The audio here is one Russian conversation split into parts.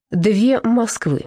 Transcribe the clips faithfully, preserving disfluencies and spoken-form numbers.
Две Москвы.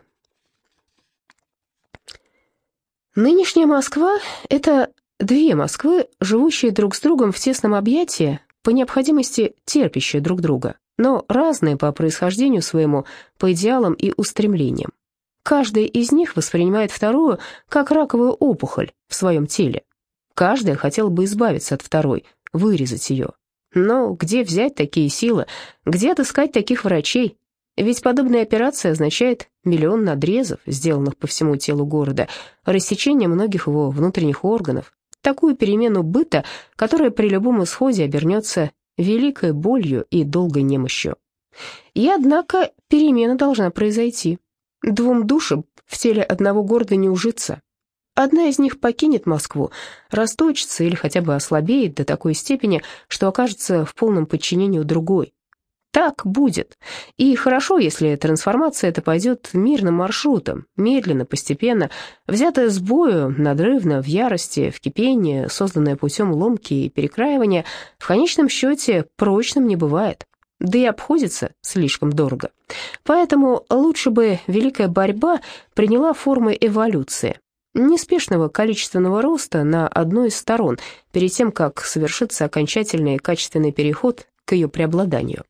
Нынешняя Москва – это две Москвы, живущие друг с другом в тесном объятии, по необходимости терпящие друг друга, но разные по происхождению своему, по идеалам и устремлениям. Каждая из них воспринимает вторую как раковую опухоль в своем теле. Каждая хотела бы избавиться от второй, вырезать ее. Но где взять такие силы, где отыскать таких врачей? Ведь подобная операция означает миллион надрезов, сделанных по всему телу города, рассечение многих его внутренних органов, такую перемену быта, которая при любом исходе обернется великой болью и долгой немощью. И, однако, перемена должна произойти. Двум душам в теле одного города не ужиться. Одна из них покинет Москву, расточится или хотя бы ослабеет до такой степени, что окажется в полном подчинении у другой. Так будет. И хорошо, если трансформация эта пойдет мирным маршрутом, медленно, постепенно, взятая с бою, надрывно, в ярости, в кипении, созданная путем ломки и перекраивания, в конечном счете прочным не бывает, да и обходится слишком дорого. Поэтому лучше бы великая борьба приняла формы эволюции, неспешного количественного роста на одной из сторон, перед тем, как совершится окончательный качественный переход к ее преобладанию.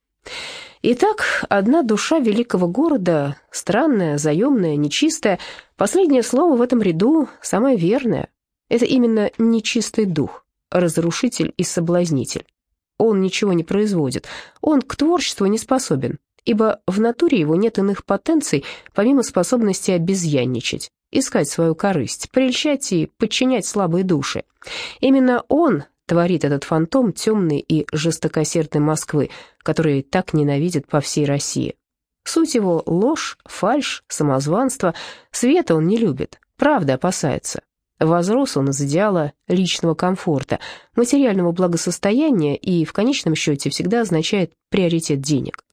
Итак, одна душа великого города, странная, заемная, нечистая, последнее слово в этом ряду самое верное. Это именно нечистый дух, разрушитель и соблазнитель. Он ничего не производит, он к творчеству не способен, ибо в натуре его нет иных потенций, помимо способности обезьянничать, искать свою корысть, прельщать и подчинять слабые души. Именно он творит этот фантом темной и жестокосердной Москвы, который так ненавидит по всей России. Суть его — ложь, фальшь, самозванство. Света он не любит, правды опасается. Возрос он из идеала личного комфорта, материального благосостояния и в конечном счете всегда означает приоритет денег.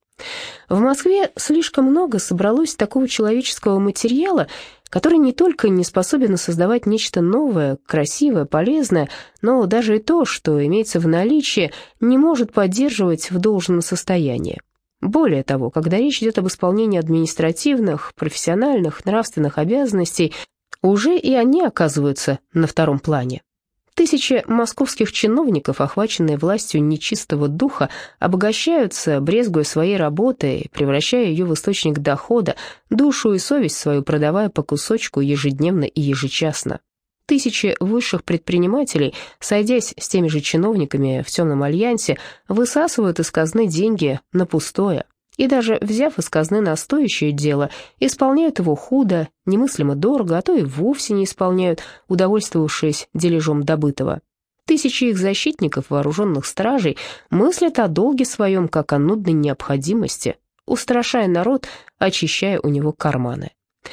В Москве слишком много собралось такого человеческого материала, который не только не способен создавать нечто новое, красивое, полезное, но даже и то, что имеется в наличии, не может поддерживать в должном состоянии. Более того, когда речь идет об исполнении административных, профессиональных, нравственных обязанностей, уже и они оказываются на втором плане. Тысячи московских чиновников, охваченные властью нечистого духа, обогащаются, брезгуя своей работой, превращая ее в источник дохода, душу и совесть свою продавая по кусочку ежедневно и ежечасно. Тысячи высших предпринимателей, сойдясь с теми же чиновниками в темном альянсе, высасывают из казны деньги на пустое. И даже взяв из казны на стоящее дело, исполняют его худо, немыслимо дорого, а то и вовсе не исполняют, удовольствовавшись дележом добытого. Тысячи их защитников, вооруженных стражей, мыслят о долге своем, как о нудной необходимости, устрашая народ, очищая у него карманы.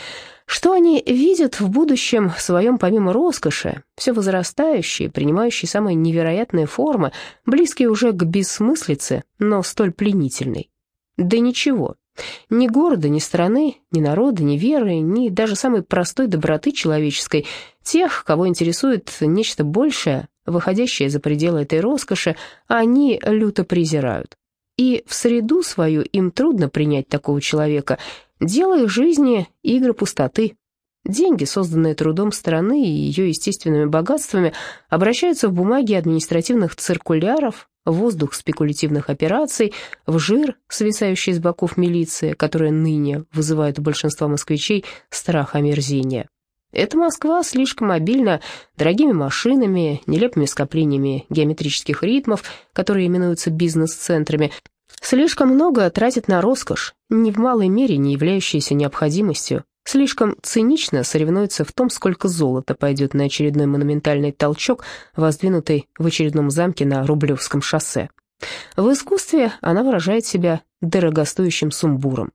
Что они видят в будущем своем помимо роскоши, все возрастающие, принимающие самые невероятные формы, близкие уже к бессмыслице, но столь пленительной? Да ничего. Ни города, ни страны, ни народа, ни веры, ни даже самой простой доброты человеческой. Тех, кого интересует нечто большее, выходящее за пределы этой роскоши, они люто презирают. И в среду свою им трудно принять такого человека. Дело их жизни — игры пустоты. Деньги, созданные трудом страны и ее естественными богатствами, обращаются в бумаги административных циркуляров, в воздух спекулятивных операций, в жир, свисающий с боков милиции, которая ныне вызывает у большинства москвичей страх омерзения. Эта Москва слишком обильна дорогими машинами, нелепыми скоплениями геометрических ритмов, которые именуются бизнес-центрами, слишком много тратит на роскошь, ни в малой мере не являющейся необходимостью, слишком цинично соревнуется в том, сколько золота пойдет на очередной монументальный толчок, воздвинутый в очередном замке на Рублевском шоссе. В искусстве она выражает себя дорогостоящим сумбуром.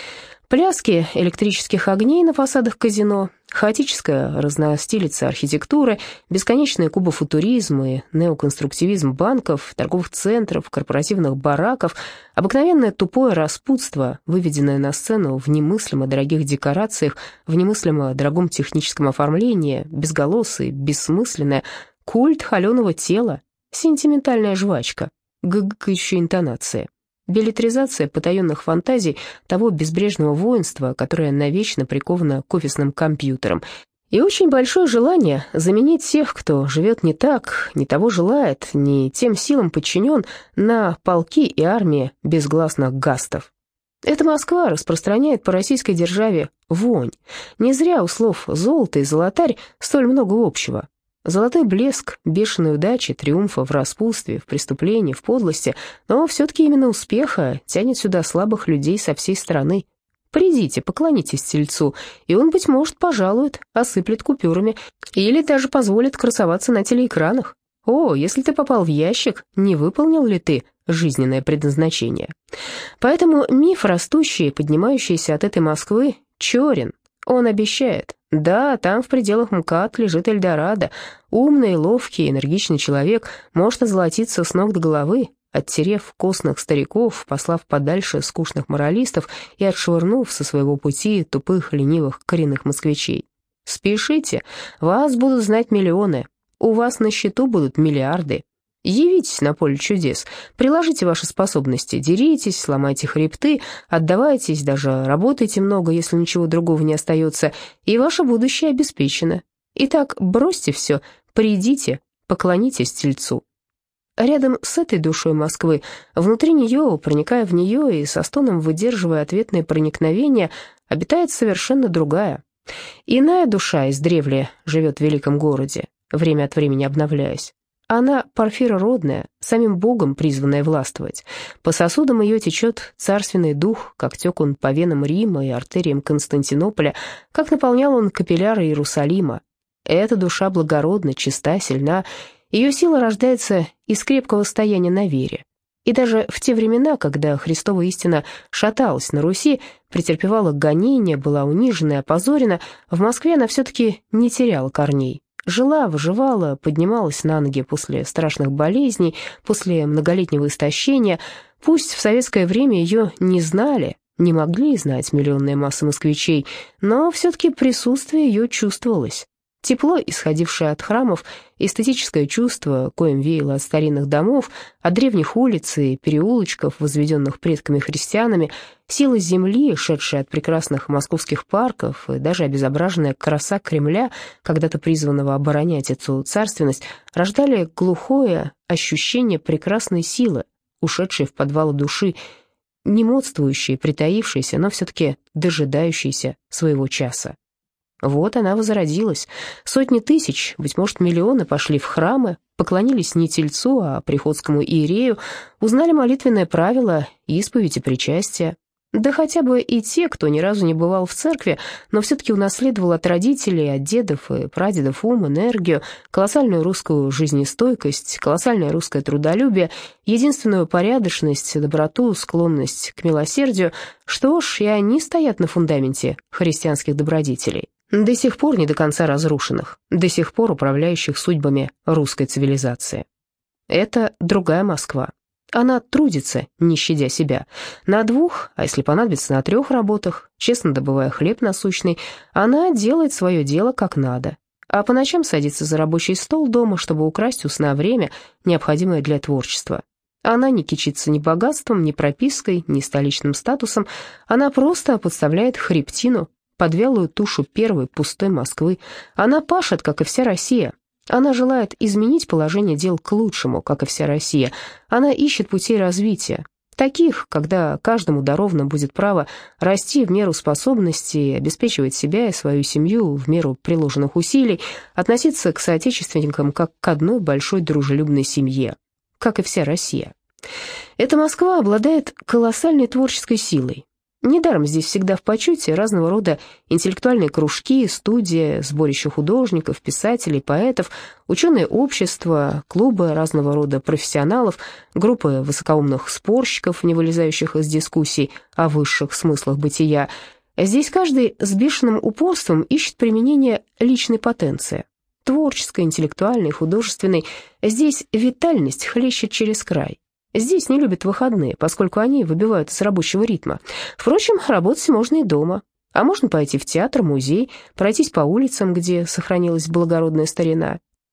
Пляски электрических огней на фасадах казино, хаотическая разностилица архитектуры, бесконечные кубофутуризм и неоконструктивизм банков, торговых центров, корпоративных бараков, обыкновенное тупое распутство, выведенное на сцену в немыслимо дорогих декорациях, в немыслимо дорогом техническом оформлении, безголосое, бессмысленное, культ холеного тела, сентиментальная жвачка, гыгыкающие интонации. Билетризация потаенных фантазий того безбрежного воинства, которое навечно приковано к офисным компьютерам. И очень большое желание заменить тех, кто живет не так, не того желает, не тем силам подчинен, на полки и армии безгласных гастов. Эта Москва распространяет по российской державе вонь. Не зря у слов «золото» и «золотарь» столь много общего. Золотой блеск, бешеной удачи, триумфа в распутстве, в преступлении, в подлости, но все-таки именно успеха тянет сюда слабых людей со всей страны. Придите, поклонитесь тельцу, и он, быть может, пожалует, осыплет купюрами или даже позволит красоваться на телеэкранах. О, если ты попал в ящик, не выполнил ли ты жизненное предназначение? Поэтому миф, растущий и поднимающийся от этой Москвы, черен. Он обещает. Да, там в пределах МКАД лежит Эльдорадо. Умный, ловкий, энергичный человек может озолотиться с ног до головы, оттерев костных стариков, послав подальше скучных моралистов и отшвырнув со своего пути тупых, ленивых, коренных москвичей. Спешите, вас будут знать миллионы, у вас на счету будут миллиарды. Явитесь на поле чудес, приложите ваши способности, деритесь, сломайте хребты, отдавайтесь, даже работайте много, если ничего другого не остается, и ваше будущее обеспечено. Итак, бросьте все, придите, поклонитесь тельцу. Рядом с этой душой Москвы, внутри нее, проникая в нее и со стоном выдерживая ответное проникновение, обитает совершенно другая. Иная душа издревле живет в великом городе, время от времени обновляясь. Она парфирородная, самим Богом призванная властвовать. По сосудам ее течет царственный дух, как тек он по венам Рима и артериям Константинополя, как наполнял он капилляры Иерусалима. Эта душа благородна, чиста, сильна. Ее сила рождается из крепкого стояния на вере. И даже в те времена, когда Христова истина шаталась на Руси, претерпевала гонения, была унижена и опозорена, в Москве она все-таки не теряла корней. Жила, выживала, поднималась на ноги после страшных болезней, после многолетнего истощения. Пусть в советское время ее не знали, не могли знать миллионные массы москвичей, но все-таки присутствие ее чувствовалось. Тепло, исходившее от храмов, эстетическое чувство, коим веяло от старинных домов, от древних улиц и переулочков, возведенных предками-христианами, сила земли, шедшая от прекрасных московских парков, и даже обезображенная краса Кремля, когда-то призванного оборонять эту царственность, рождали глухое ощущение прекрасной силы, ушедшей в подвалы души, не модствующей, притаившейся, но все-таки дожидающейся своего часа. Вот она возродилась. Сотни тысяч, быть может, миллионы пошли в храмы, поклонились не тельцу, а приходскому иерею, узнали молитвенное правило, исповедь и причастие. Да хотя бы и те, кто ни разу не бывал в церкви, но все-таки унаследовал от родителей, от дедов и прадедов ум, энергию, колоссальную русскую жизнестойкость, колоссальное русское трудолюбие, единственную порядочность, доброту, склонность к милосердию, что ж, и они стоят на фундаменте христианских добродетелей, до сих пор не до конца разрушенных, до сих пор управляющих судьбами русской цивилизации. Это другая Москва. Она трудится, не щадя себя, на двух, а если понадобится, на трех работах, честно добывая хлеб насущный. Она делает свое дело как надо, а по ночам садится за рабочий стол дома, чтобы украсть у сна время, необходимое для творчества. Она не кичится ни богатством, ни пропиской, ни столичным статусом, она просто подставляет хребтину под вялую тушу первой пустой Москвы. Она пашет, как и вся Россия. Она желает изменить положение дел к лучшему, как и вся Россия. Она ищет путей развития, таких, когда каждому даровано будет право расти в меру способностей, обеспечивать себя и свою семью в меру приложенных усилий, относиться к соотечественникам как к одной большой дружелюбной семье, как и вся Россия. Эта Москва обладает колоссальной творческой силой. Недаром здесь всегда в почете разного рода интеллектуальные кружки, студии, сборища художников, писателей, поэтов, ученые общества, клубы разного рода профессионалов, группы высокоумных спорщиков, не вылезающих из дискуссий о высших смыслах бытия. Здесь каждый с бешеным упорством ищет применение личной потенции, творческой, интеллектуальной, художественной. Здесь витальность хлещет через край. Здесь не любят выходные, поскольку они выбивают из рабочего ритма. Впрочем, работать можно и дома. А можно пойти в театр, музей, пройтись по улицам, где сохранилась благородная старина.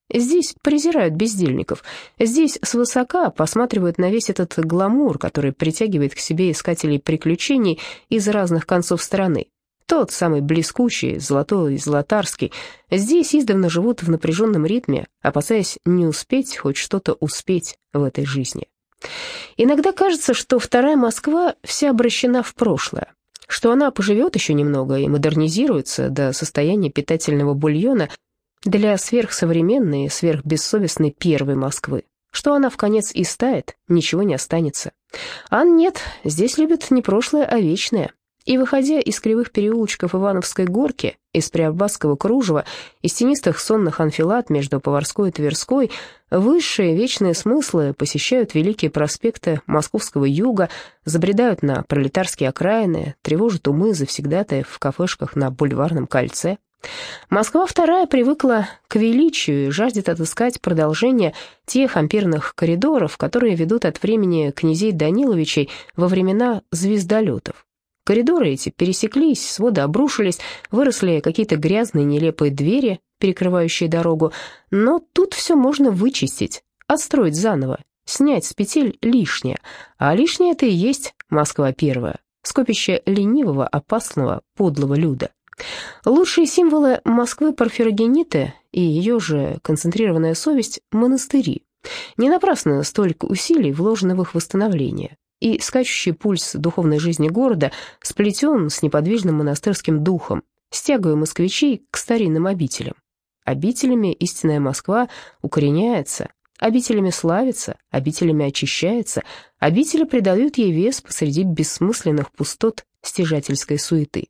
Здесь презирают бездельников. Здесь свысока посматривают на весь этот гламур, который притягивает к себе искателей приключений из разных концов страны. Тот самый блескучий, золотой, золотарский. Здесь издавна живут в напряженном ритме, опасаясь не успеть хоть что-то успеть в этой жизни. Иногда кажется, что вторая Москва вся обращена в прошлое, что она поживет еще немного и модернизируется до состояния питательного бульона для сверхсовременной и сверхбессовестной первой Москвы, что она вконец истает, ничего не останется. А нет, здесь любят не прошлое, а вечное. И, выходя из кривых переулочков Ивановской горки, из Преобразского кружева, из тенистых сонных анфилад между Поварской и Тверской, высшие вечные смыслы посещают великие проспекты Московского юга, забредают на пролетарские окраины, тревожат умы завсегдатаев в кафешках на Бульварном кольце. Москва вторая привыкла к величию и жаждет отыскать продолжение тех ампирных коридоров, которые ведут от времени князей Даниловичей во времена звездолетов. Коридоры эти пересеклись, своды обрушились, выросли какие-то грязные нелепые двери, перекрывающие дорогу, но тут все можно вычистить, отстроить заново, снять с петель лишнее, а лишнее это и есть Москва первая, скопище ленивого, опасного, подлого люда. Лучшие символы Москвы Порфирогениты и ее же концентрированная совесть – монастыри. Не напрасно столько усилий вложено в их восстановление, и скачущий пульс духовной жизни города сплетен с неподвижным монастырским духом, с тягой москвичей к старинным обителям. Обителями истинная Москва укореняется, обителями славится, обителями очищается, обители придают ей вес посреди бессмысленных пустот стяжательской суеты.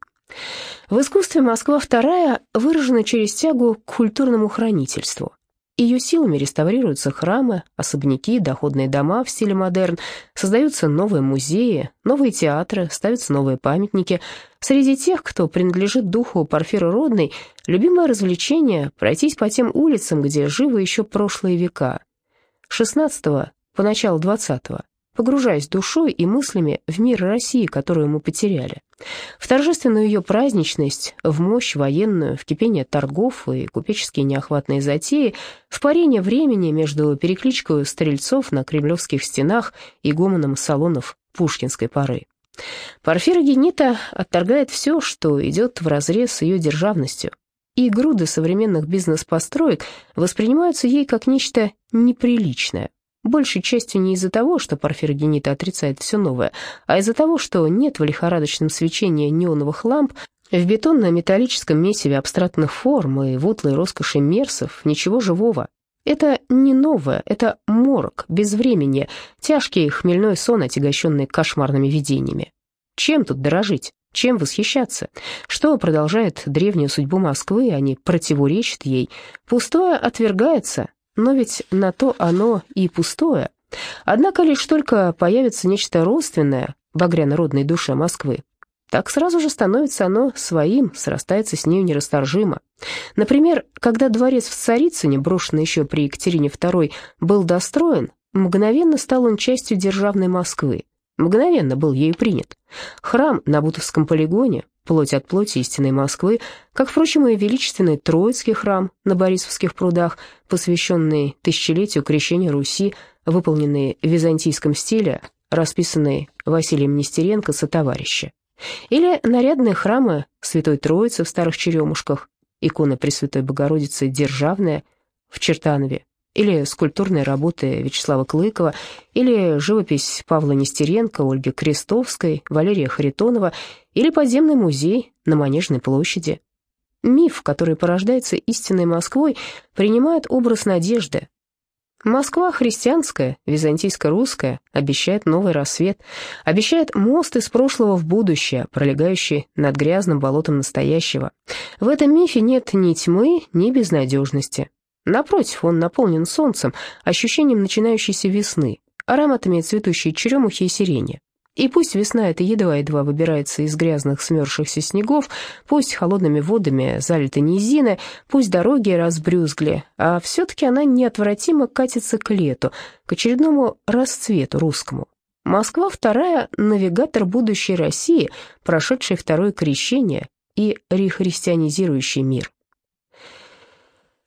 В искусстве Москва вторая выражена через тягу к культурному хранительству. Ее силами реставрируются храмы, особняки, доходные дома в стиле модерн, создаются новые музеи, новые театры, ставятся новые памятники. Среди тех, кто принадлежит духу Порфиры Родной, любимое развлечение – пройтись по тем улицам, где живы еще прошлые века. шестнадцатого по начало двадцатого, погружаясь душой и мыслями в мир России, которую мы потеряли, в торжественную ее праздничность, в мощь военную, в кипение торгов и купеческие неохватные затеи, в парение времени между перекличкой стрельцов на кремлевских стенах и гомоном салонов пушкинской поры. Порфирогенита отторгает все, что идет вразрез с ее державностью, и груды современных бизнес-построек воспринимаются ей как нечто неприличное. Большей частью не из-за того, что Порфирогенита отрицает все новое, а из-за того, что нет в лихорадочном свечении неоновых ламп, в бетонно-металлическом месиве абстрактных форм и в утлой роскоши мерсов ничего живого. Это не новое, это морок, безвременье, тяжкий хмельной сон, отягощенный кошмарными видениями. Чем тут дорожить? Чем восхищаться? Что продолжает древнюю судьбу Москвы, а не противоречит ей? Пустое отвергается, но ведь на то оно и пустое. Однако лишь только появится нечто родственное багряно-родной душе Москвы, так сразу же становится оно своим, срастается с нею нерасторжимо. Например, когда дворец в Царицыне, брошенный еще при Екатерине второй, был достроен, мгновенно стал он частью державной Москвы, мгновенно был ею принят. Храм на Бутовском полигоне, плоть от плоти истинной Москвы, как, впрочем, и величественный Троицкий храм на Борисовских прудах, посвященный тысячелетию крещения Руси, выполненный в византийском стиле, расписанный Василием Нестеренко сотоварища. Или нарядные храмы Святой Троицы в Старых Черемушках, икона Пресвятой Богородицы Державная в Чертанове, или скульптурные работы Вячеслава Клыкова, или живопись Павла Нестеренко, Ольги Крестовской, Валерия Харитонова, или подземный музей на Манежной площади. Миф, который порождается истинной Москвой, принимает образ надежды. Москва христианская, византийско-русская, обещает новый рассвет, обещает мост из прошлого в будущее, пролегающий над грязным болотом настоящего. В этом мифе нет ни тьмы, ни безнадежности. Напротив, он наполнен солнцем, ощущением начинающейся весны, ароматами цветущей черемухи и сирени. И пусть весна эта едва-едва выбирается из грязных смерзшихся снегов, пусть холодными водами залиты низины, пусть дороги разбрюзгли, а все-таки она неотвратимо катится к лету, к очередному расцвету русскому. Москва вторая — навигатор будущей России, прошедший второе крещение и рехристианизирующий мир.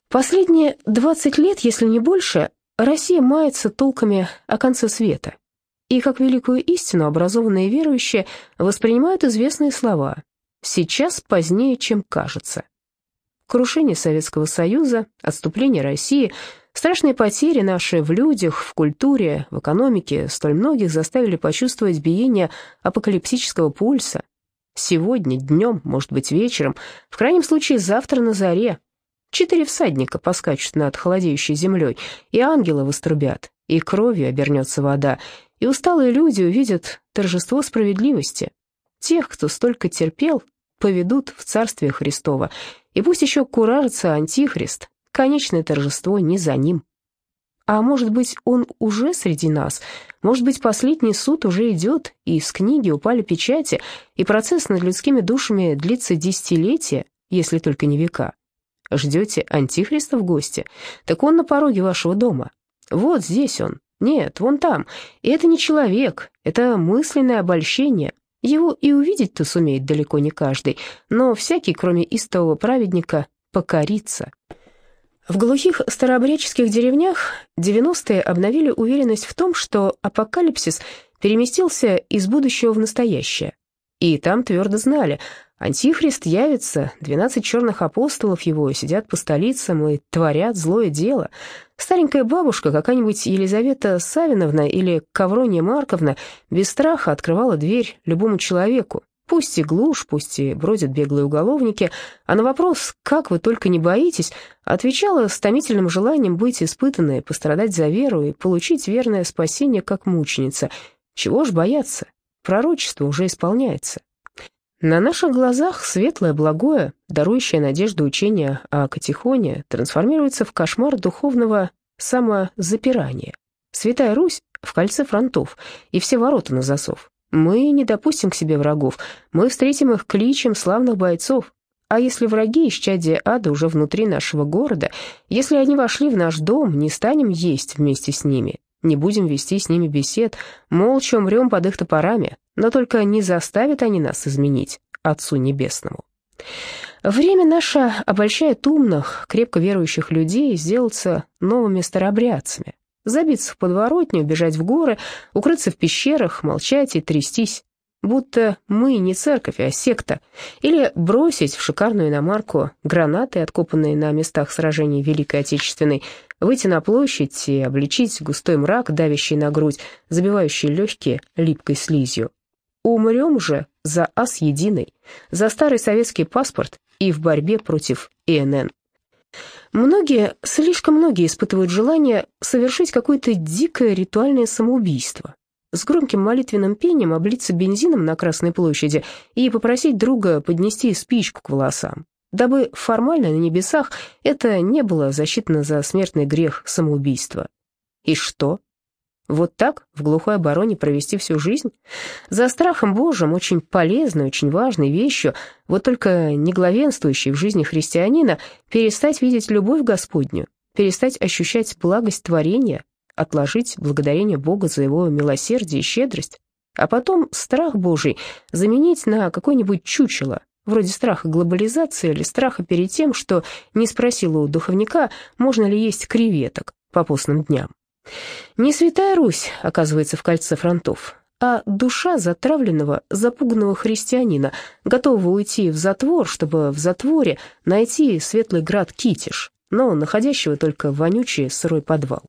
Последние двадцать лет, если не больше, Россия мается толками о конце света. И как великую истину образованные верующие воспринимают известные слова «сейчас позднее, чем кажется». Крушение Советского Союза, отступление России, страшные потери наши в людях, в культуре, в экономике столь многих заставили почувствовать биение апокалиптического пульса. Сегодня, днем, может быть, вечером, в крайнем случае завтра на заре, четыре всадника поскачут над холодеющей землей, и ангелы вострубят, и кровью обернется вода, и усталые люди увидят торжество справедливости. Тех, кто столько терпел, поведут в Царствие Христово, и пусть еще куражится Антихрист, конечное торжество не за ним. А может быть, он уже среди нас, может быть, последний суд уже идет, и с книги упали печати, и процесс над людскими душами длится десятилетия, если только не века. Ждете Антихриста в гости? Так он на пороге вашего дома. Вот здесь он. Нет, вон там. И это не человек, это мысленное обольщение. Его и увидеть-то сумеет далеко не каждый, но всякий, кроме истового праведника, покорится. В глухих старообрядческих деревнях девяностые обновили уверенность в том, что апокалипсис переместился из будущего в настоящее. И там твердо знали, Антихрист явится, двенадцать черных апостолов его сидят по столицам и творят злое дело. Старенькая бабушка, какая-нибудь Елизавета Савиновна или Коврония Марковна, без страха открывала дверь любому человеку. Пусть и глушь, пусть и бродят беглые уголовники, а на вопрос «как вы только не боитесь?» отвечала с томительным желанием быть испытанной, пострадать за веру и получить верное спасение как мученица. Чего ж бояться? Пророчество уже исполняется. На наших глазах светлое, благое, дарующее надежду учение о Катехоне трансформируется в кошмар духовного самозапирания. Святая Русь в кольце фронтов, и все ворота на засов. Мы не допустим к себе врагов, мы встретим их кличем славных бойцов. А если враги, исчадия ада, уже внутри нашего города, если они вошли в наш дом, не станем есть вместе с ними, не будем вести с ними бесед, молча умрем под их топорами, но только не заставят они нас изменить Отцу Небесному. Время наше обольщает умных, крепко верующих людей сделаться новыми старообрядцами, забиться в подворотню, бежать в горы, укрыться в пещерах, молчать и трястись, будто мы не церковь, а секта, или бросить в шикарную иномарку гранаты, откопанные на местах сражений Великой Отечественной, выйти на площадь и обличить густой мрак, давящий на грудь, забивающий легкие липкой слизью. Умрем же за ас единый, за старый советский паспорт и в борьбе против И Н Н. Многие, слишком многие испытывают желание совершить какое-то дикое ритуальное самоубийство, с громким молитвенным пением облиться бензином на Красной площади и попросить друга поднести спичку к волосам, дабы формально на небесах это не было засчитано за смертный грех самоубийства. И что? Вот так в глухой обороне провести всю жизнь? За страхом Божьим, очень полезной, очень важной вещью, вот только не главенствующей в жизни христианина, перестать видеть любовь Господню, перестать ощущать благость творения, отложить благодарение Бога за его милосердие и щедрость, а потом страх Божий заменить на какое-нибудь чучело, вроде страха глобализации или страха перед тем, что не спросил у духовника, можно ли есть креветок по постным дням. Не святая Русь оказывается в кольце фронтов, а душа затравленного, запуганного христианина, готового уйти в затвор, чтобы в затворе найти светлый град Китеж, но находящего только вонючий сырой подвал.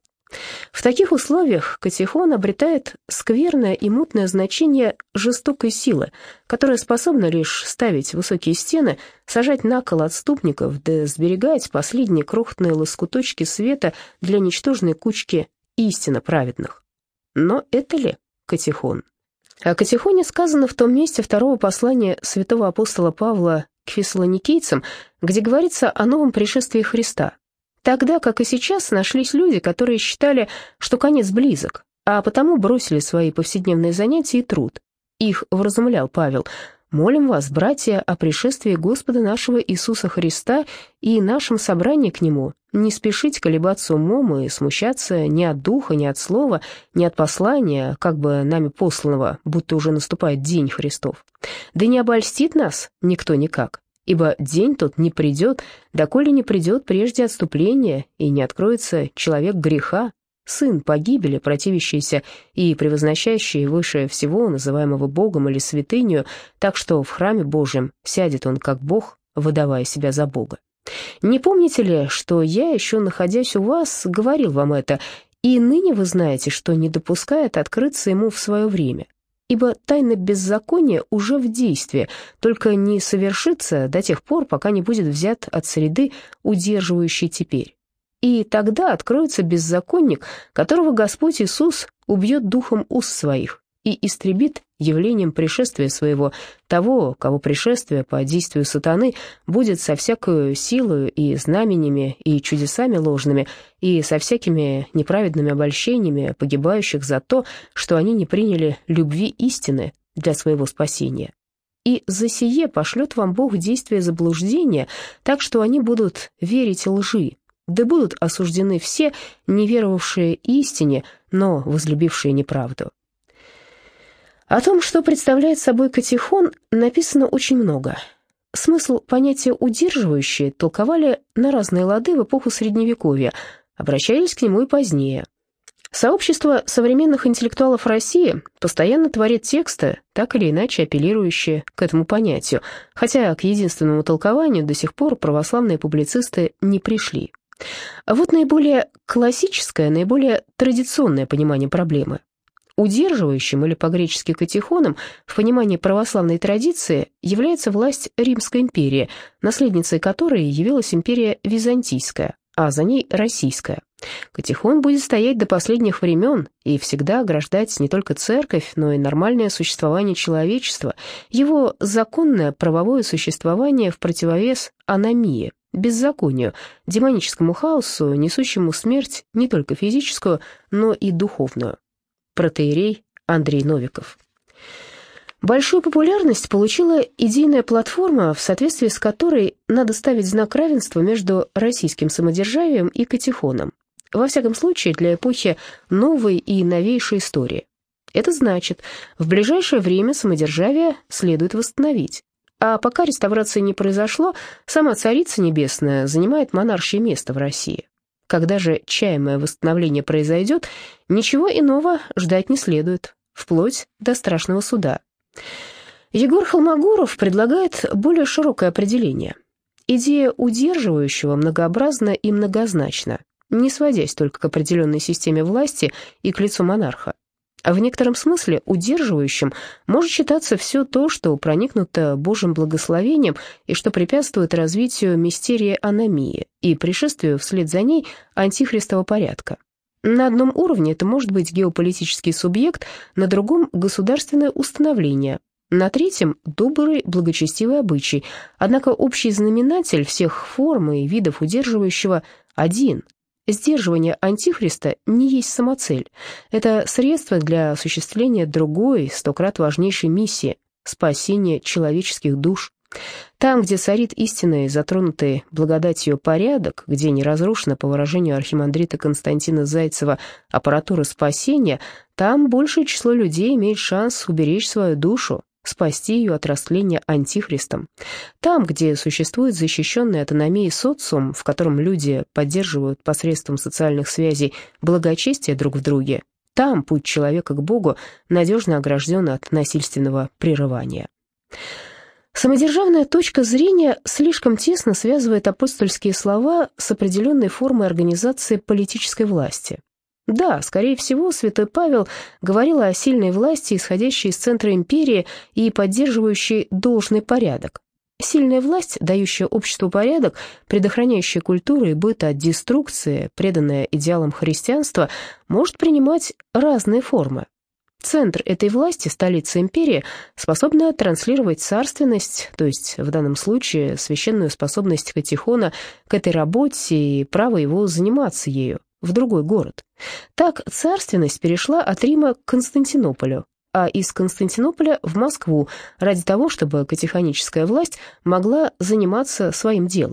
В таких условиях Катехон обретает скверное и мутное значение жестокой силы, которая способна лишь ставить высокие стены, сажать на кол отступников, да сберегать последние крохотные лоскуточки света для ничтожной кучки истинно праведных. Но это ли Катехон? О Катехоне сказано в том месте второго послания святого апостола Павла к фессалоникийцам, где говорится о новом пришествии Христа. Тогда, как и сейчас, нашлись люди, которые считали, что конец близок, а потому бросили свои повседневные занятия и труд. Их вразумлял Павел: «Молим вас, братья, о пришествии Господа нашего Иисуса Христа и нашем собрании к Нему, не спешить колебаться умом и смущаться ни от духа, ни от слова, ни от послания, как бы нами посланного, будто уже наступает день Христов. Да не обольстит нас никто никак, ибо день тот не придет, доколе не придет прежде отступления, и не откроется человек греха, сын погибели, противящийся и превозносящий выше всего, называемого Богом или святынью, так что в храме Божьем сядет он как Бог, выдавая себя за Бога. Не помните ли, что я, еще находясь у вас, говорил вам это, и ныне вы знаете, что не допускает открыться ему в свое время? Ибо тайна беззакония уже в действии, только не совершится до тех пор, пока не будет взят от среды, удерживающей теперь. И тогда откроется беззаконник, которого Господь Иисус убьет духом уст своих и истребит явлением пришествия своего того, кого пришествие по действию сатаны будет со всякою силою и знаменями и чудесами ложными и со всякими неправедными обольщениями погибающих за то, что они не приняли любви истины для своего спасения. И за сие пошлет вам Бог действие заблуждения, так что они будут верить лжи, да будут осуждены все, не веровавшие истине, но возлюбившие неправду. О том, что представляет собой катехон, написано очень много. Смысл понятия «удерживающие» толковали на разные лады в эпоху Средневековья, обращались к нему и позднее. Сообщество современных интеллектуалов России постоянно творит тексты, так или иначе апеллирующие к этому понятию, хотя к единственному толкованию до сих пор православные публицисты не пришли. А вот наиболее классическое, наиболее традиционное понимание проблемы. Удерживающим, или по-гречески катехоном, в понимании православной традиции является власть Римской империи, наследницей которой явилась империя Византийская, а за ней Российская. Катехон будет стоять до последних времен и всегда ограждать не только церковь, но и нормальное существование человечества, его законное правовое существование в противовес аномии, беззаконию, демоническому хаосу, несущему смерть не только физическую, но и духовную. Протоиерей Андрей Новиков. Большую популярность получила идейная платформа, в соответствии с которой надо ставить знак равенства между российским самодержавием и катехоном. Во всяком случае, для эпохи новой и новейшей истории. Это значит, в ближайшее время самодержавие следует восстановить. А пока реставрации не произошло, сама Царица Небесная занимает монаршее место в России. Когда же чаемое восстановление произойдет, ничего иного ждать не следует, вплоть до страшного суда. Егор Холмогоров предлагает более широкое определение. Идея удерживающего многообразна и многозначна, не сводясь только к определенной системе власти и к лицу монарха. А в некотором смысле удерживающим может считаться все то, что проникнуто Божьим благословением и что препятствует развитию мистерии аномии и пришествию вслед за ней антихристового порядка. На одном уровне это может быть геополитический субъект, на другом – государственное установление, на третьем – добрый, благочестивый обычай, однако общий знаменатель всех форм и видов удерживающего один – сдерживание антихриста не есть самоцель. Это средство для осуществления другой, сто крат важнейшей миссии – спасения человеческих душ. Там, где царит истинный, затронутый благодатью порядок, где не разрушена, по выражению архимандрита Константина Зайцева, аппаратура спасения, там большее число людей имеет шанс уберечь свою душу, спасти ее от растления антихристом. Там, где существует защищенный от аномии социум, в котором люди поддерживают посредством социальных связей благочестие друг в друге, там путь человека к Богу надежно огражден от насильственного прерывания. Самодержавная точка зрения слишком тесно связывает апостольские слова с определенной формой организации политической власти. Да, скорее всего, святой Павел говорил о сильной власти, исходящей из центра империи и поддерживающей должный порядок. Сильная власть, дающая обществу порядок, предохраняющая культуру и быт от деструкции, преданная идеалам христианства, может принимать разные формы. Центр этой власти, столица империи, способна транслировать царственность, то есть в данном случае священную способность катехона к этой работе и право его заниматься ею, в другой город. Так царственность перешла от Рима к Константинополю, а из Константинополя в Москву, ради того, чтобы катехоническая власть могла заниматься своим делом.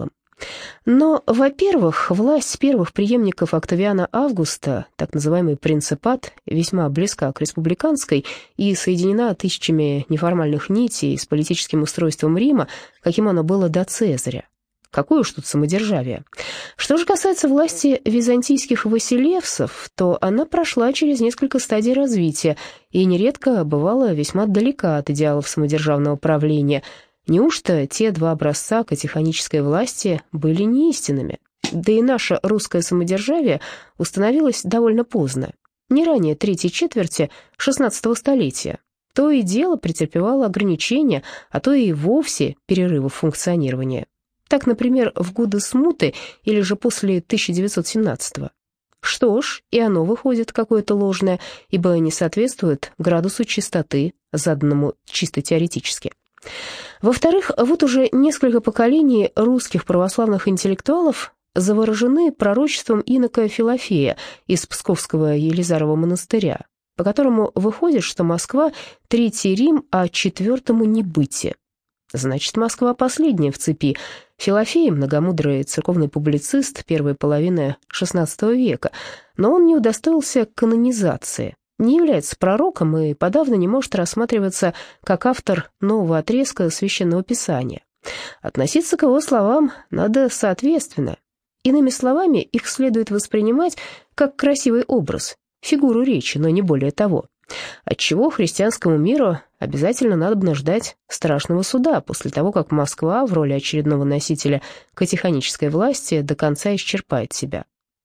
Но, во-первых, власть первых преемников Октавиана Августа, так называемый принципат, весьма близка к республиканской и соединена тысячами неформальных нитей с политическим устройством Рима, каким оно было до Цезаря. Какое уж тут самодержавие. Что же касается власти византийских василевсов, то она прошла через несколько стадий развития и нередко бывала весьма далека от идеалов самодержавного правления. Неужто те два образца катехонической власти были неистинными? Да и наше русское самодержавие установилось довольно поздно, не ранее третьей четверти шестнадцатого столетия. То и дело претерпевало ограничения, а то и вовсе перерывы функционирования. Так, например, в годы смуты или же после тысяча девятьсот семнадцатого. Что ж, и оно выходит какое-то ложное, ибо не соответствует градусу чистоты, заданному чисто теоретически. Во-вторых, вот уже несколько поколений русских православных интеллектуалов заворожены пророчеством инока Филофея из Псковского Елизарова монастыря, по которому выходит, что Москва — третий Рим, а четвертому не бытие. Значит, Москва последняя в цепи. Филофей — многомудрый церковный публицист первой половины шестнадцатого века, но он не удостоился канонизации, не является пророком и подавно не может рассматриваться как автор нового отрезка Священного Писания. Относиться к его словам надо соответственно. Иными словами, их следует воспринимать как красивый образ, фигуру речи, но не более того. Отчего христианскому миру обязательно надобно ждать страшного суда после того, как Москва в роли очередного носителя катехонической власти до конца исчерпает себя.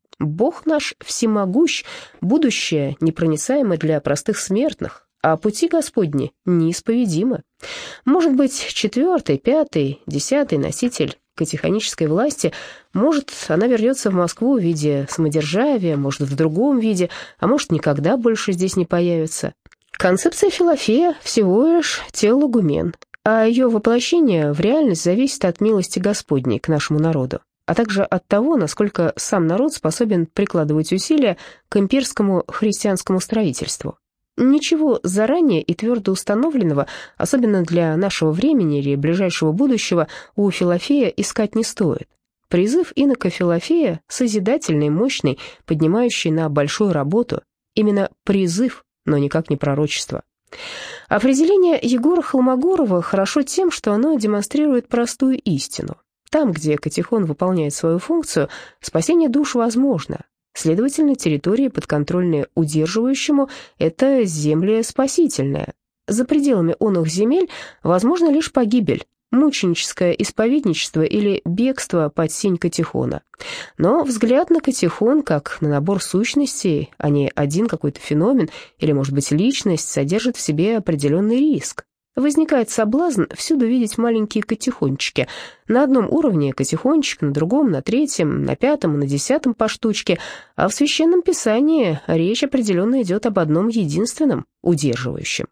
Бог наш всемогущ, будущее непроницаемо для простых смертных, а пути Господни неисповедимы. Может быть, четвертый, пятый, десятый носитель катехонической власти, может, она вернется в Москву в виде самодержавия, может, в другом виде, а может, никогда больше здесь не появится. Концепция Филофея всего лишь теологумен, а ее воплощение в реальность зависит от милости Господней к нашему народу, а также от того, насколько сам народ способен прикладывать усилия к имперскому христианскому строительству. Ничего заранее и твердо установленного, особенно для нашего времени или ближайшего будущего, у Филофея искать не стоит. Призыв инока Филофея созидательный, мощный, поднимающий на большую работу. Именно призыв, но никак не пророчество. Определение Егора Холмогорова хорошо тем, что оно демонстрирует простую истину. Там, где катехон выполняет свою функцию, спасение душ возможно. Следовательно, территории, подконтрольные удерживающему, это земля спасительная. За пределами оных земель возможно лишь погибель, мученическое исповедничество или бегство под сень катехона. Но взгляд на катехон, как на набор сущностей, а не один какой-то феномен или, может быть, личность, содержит в себе определенный риск. Возникает соблазн всюду видеть маленькие катехончики. На одном уровне катехончик, на другом, на третьем, на пятом и на десятом по штучке, а в Священном Писании речь определенно идет об одном единственном, удерживающем.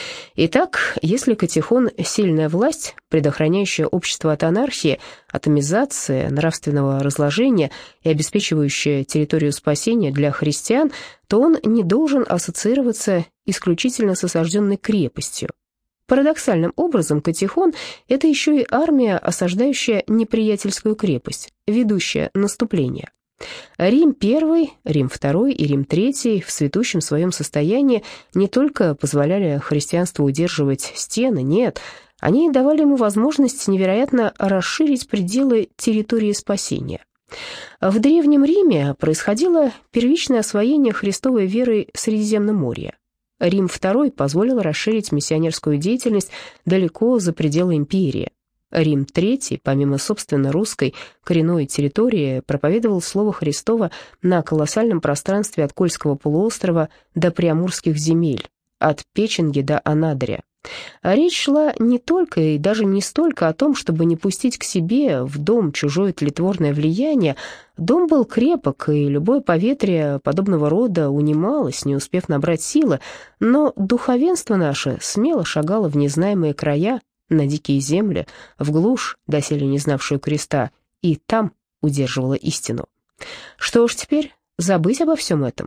Итак, если катехон – сильная власть, предохраняющая общество от анархии, атомизации, нравственного разложения и обеспечивающая территорию спасения для христиан, то он не должен ассоциироваться исключительно с осажденной крепостью. Парадоксальным образом катехон – это еще и армия, осаждающая неприятельскую крепость, ведущая наступление. Рим I, Рим второй и Рим третий в цветущем своем состоянии не только позволяли христианству удерживать стены, нет, они давали ему возможность невероятно расширить пределы территории спасения. В Древнем Риме происходило первичное освоение христовой веры Средиземноморья. Рим второй позволил расширить миссионерскую деятельность далеко за пределы империи. Рим третий, помимо собственно русской коренной территории, проповедовал слово Христово на колоссальном пространстве от Кольского полуострова до Приамурских земель, от Печенги до Анадыря. А речь шла не только и даже не столько о том, чтобы не пустить к себе в дом чужое тлетворное влияние. Дом был крепок, и любое поветрие подобного рода унималось, не успев набрать силы, но духовенство наше смело шагало в незнаемые края, на дикие земли, в глушь, доселе не знавшую креста, и там удерживала истину. Что ж теперь, забыть обо всем этом?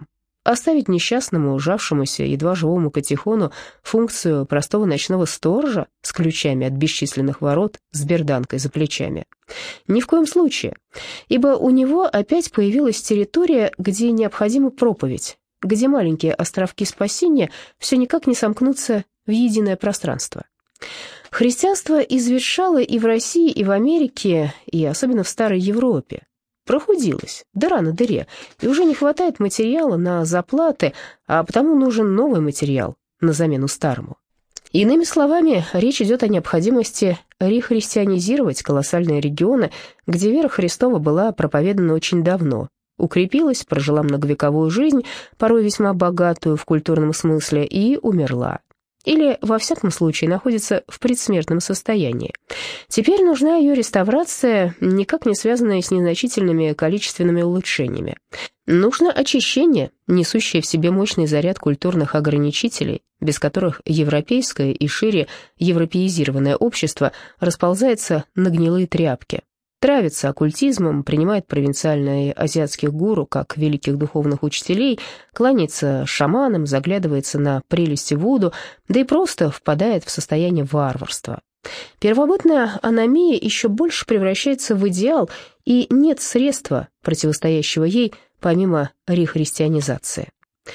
Оставить несчастному, ужавшемуся, едва живому Катихону функцию простого ночного сторожа с ключами от бесчисленных ворот, с берданкой за плечами? Ни в коем случае, ибо у него опять появилась территория, где необходима проповедь, где маленькие островки спасения все никак не сомкнутся в единое пространство. Христианство изветшало и в России, и в Америке, и особенно в Старой Европе. Прохудилось, дыра на дыре, и уже не хватает материала на заплаты, а потому нужен новый материал на замену старому. Иными словами, речь идет о необходимости рехристианизировать колоссальные регионы, где вера Христова была проповедана очень давно, укрепилась, прожила многовековую жизнь, порой весьма богатую в культурном смысле, и умерла. Или, во всяком случае, находится в предсмертном состоянии. Теперь нужна ее реставрация, никак не связанная с незначительными количественными улучшениями. Нужно очищение, несущее в себе мощный заряд культурных ограничителей, без которых европейское и шире европеизированное общество расползается на гнилые тряпки. Травится оккультизмом, принимает провинциальные азиатских гуру как великих духовных учителей, кланяется шаманам, заглядывается на прелести вуду, да и просто впадает в состояние варварства. Первобытная аномия еще больше превращается в идеал, и нет средства, противостоящего ей, помимо рехристианизации.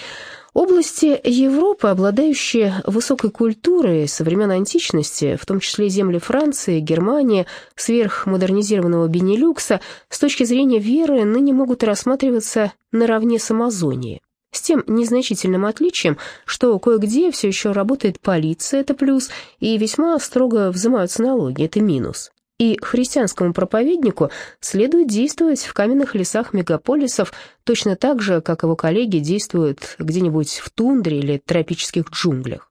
Области Европы, обладающие высокой культурой со времен античности, в том числе земли Франции, Германии, сверхмодернизированного Бенилюкса, с точки зрения веры ныне могут рассматриваться наравне с Амазонией. С тем незначительным отличием, что кое-где все еще работает полиция, это плюс, и весьма строго взимаются налоги, это минус. И христианскому проповеднику следует действовать в каменных лесах мегаполисов точно так же, как его коллеги действуют где-нибудь в тундре или тропических джунглях.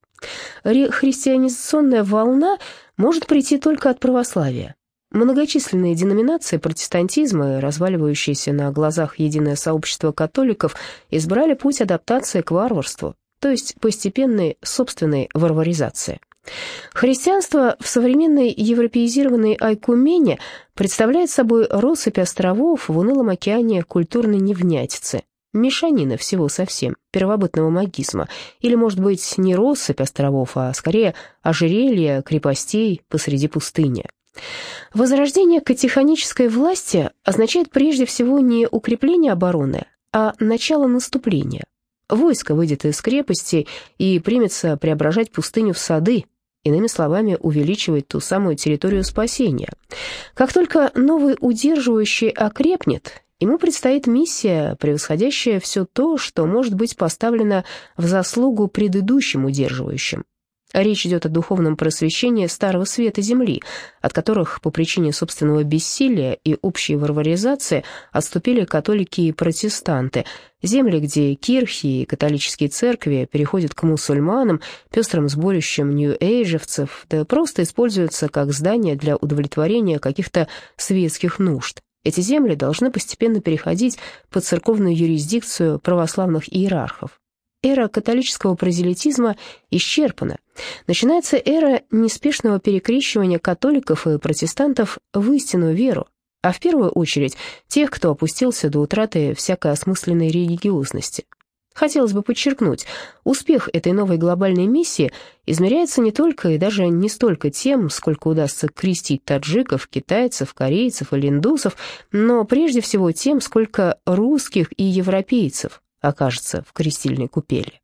Рехристианизационная волна может прийти только от православия. Многочисленные деноминации протестантизма, разваливающиеся на глазах единое сообщество католиков, избрали путь адаптации к варварству, то есть постепенной собственной варваризации. Христианство в современной европеизированной айкумене представляет собой россыпь островов в унылом океане культурной невнятицы, мешанина всего совсем, первобытного магизма, или, может быть, не россыпь островов, а скорее ожерелье крепостей посреди пустыни. Возрождение катехонической власти означает прежде всего не укрепление обороны, а начало наступления. Войско выйдет из крепости и примется преображать пустыню в сады, иными словами, увеличивать ту самую территорию спасения. Как только новый удерживающий окрепнет, ему предстоит миссия, превосходящая все то, что может быть поставлено в заслугу предыдущим удерживающим. Речь идет о духовном просвещении Старого Света Земли, от которых по причине собственного бессилия и общей варваризации отступили католики и протестанты, земли, где кирхи и католические церкви переходят к мусульманам, пестрым сборищам нью-эйджевцев, да просто используются как здания для удовлетворения каких-то светских нужд. Эти земли должны постепенно переходить под церковную юрисдикцию православных иерархов. Эра католического прозелитизма исчерпана. Начинается эра неспешного перекрещивания католиков и протестантов в истинную веру, а в первую очередь тех, кто опустился до утраты всякой осмысленной религиозности. Хотелось бы подчеркнуть, успех этой новой глобальной миссии измеряется не только и даже не столько тем, сколько удастся крестить таджиков, китайцев, корейцев или индусов, но прежде всего тем, сколько русских и европейцев окажется в крестильной купели.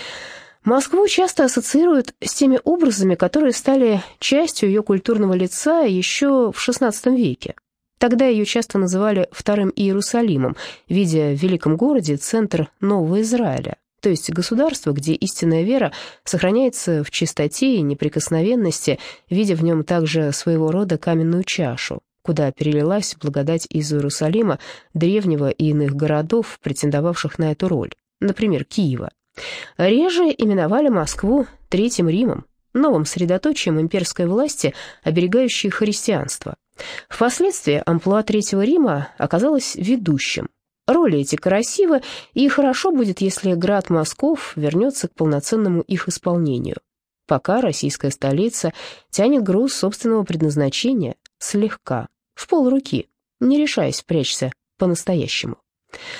Москву часто ассоциируют с теми образами, которые стали частью ее культурного лица еще в шестнадцатом веке. Тогда ее часто называли Вторым Иерусалимом, видя в великом городе центр Нового Израиля, то есть государство, где истинная вера сохраняется в чистоте и неприкосновенности, видя в нем также своего рода каменную чашу, куда перелилась благодать из Иерусалима, древнего и иных городов, претендовавших на эту роль, например, Киева. Реже именовали Москву Третьим Римом, новым средоточием имперской власти, оберегающей христианство. Впоследствии амплуа Третьего Рима оказалось ведущим. Роли эти красивы, и хорошо будет, если град Москов вернется к полноценному их исполнению. Пока российская столица тянет груз собственного предназначения слегка, в полруки, не решаясь впрячься по-настоящему.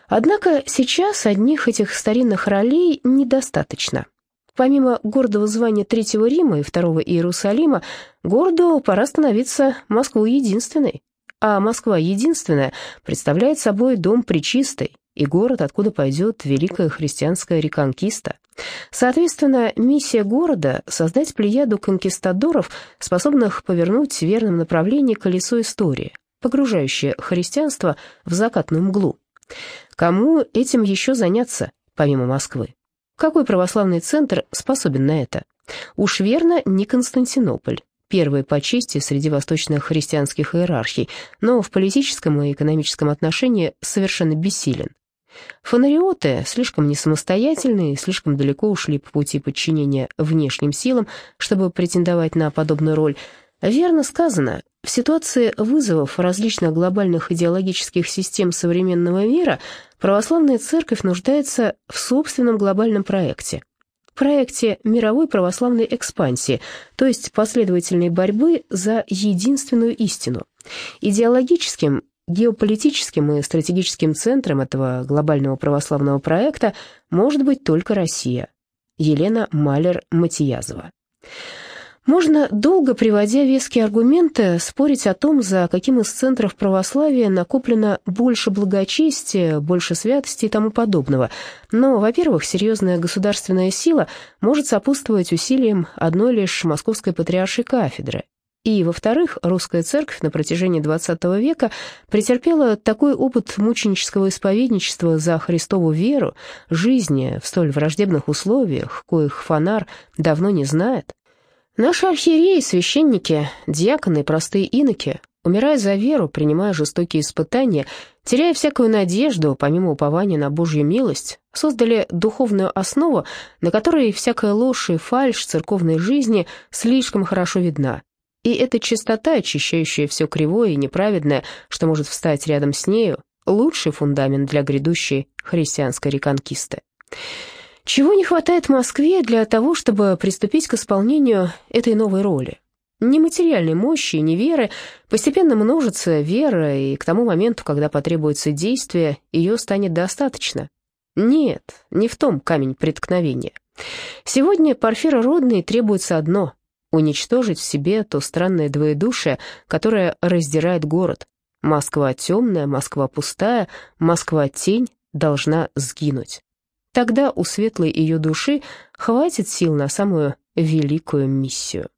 Однако сейчас одних этих старинных ролей недостаточно. Помимо гордого звания Третьего Рима и Второго Иерусалима, городу пора становиться Москвой единственной. А Москва единственная представляет собой дом Пречистой и город, откуда пойдет великая христианская реконкиста. Соответственно, миссия города — создать плеяду конкистадоров, способных повернуть в верном направлении колесо истории, погружающее христианство в закатную мглу. Кому этим еще заняться, помимо Москвы? Какой православный центр способен на это? Уж верно, не Константинополь, первый по чести среди восточных христианских иерархий, но в политическом и экономическом отношении совершенно бессилен. Фонариоты слишком несамостоятельны и слишком далеко ушли по пути подчинения внешним силам, чтобы претендовать на подобную роль. Верно сказано, в ситуации вызовов различных глобальных идеологических систем современного мира православная церковь нуждается в собственном глобальном проекте. Проекте мировой православной экспансии, то есть последовательной борьбы за единственную истину. Идеологическим, геополитическим и стратегическим центром этого глобального православного проекта может быть только Россия. Елена Малер-Матиязова. Можно, долго приводя веские аргументы, спорить о том, за каким из центров православия накоплено больше благочестия, больше святости и тому подобного. Но, во-первых, серьезная государственная сила может сопутствовать усилиям одной лишь Московской патриаршей кафедры. И, во-вторых, русская церковь на протяжении двадцатого века претерпела такой опыт мученического исповедничества за Христову веру, жизни в столь враждебных условиях, коих фонарь давно не знает. Наши архиереи, священники, диаконы и простые иноки, умирая за веру, принимая жестокие испытания, теряя всякую надежду, помимо упования на Божью милость, создали духовную основу, на которой всякая ложь и фальшь церковной жизни слишком хорошо видна. И эта чистота, очищающая все кривое и неправедное, что может встать рядом с нею, лучший фундамент для грядущей христианской реконкисты. Чего не хватает Москве для того, чтобы приступить к исполнению этой новой роли? Ни материальной мощи, ни веры. Постепенно множится вера, и к тому моменту, когда потребуется действие, ее станет достаточно. Нет, не в том камень преткновения. Сегодня Порфиру Родный требуется одно — уничтожить в себе то странное двоедушие, которое раздирает город. Москва темная, Москва пустая, Москва тень должна сгинуть. Тогда у светлой ее души хватит сил на самую великую миссию.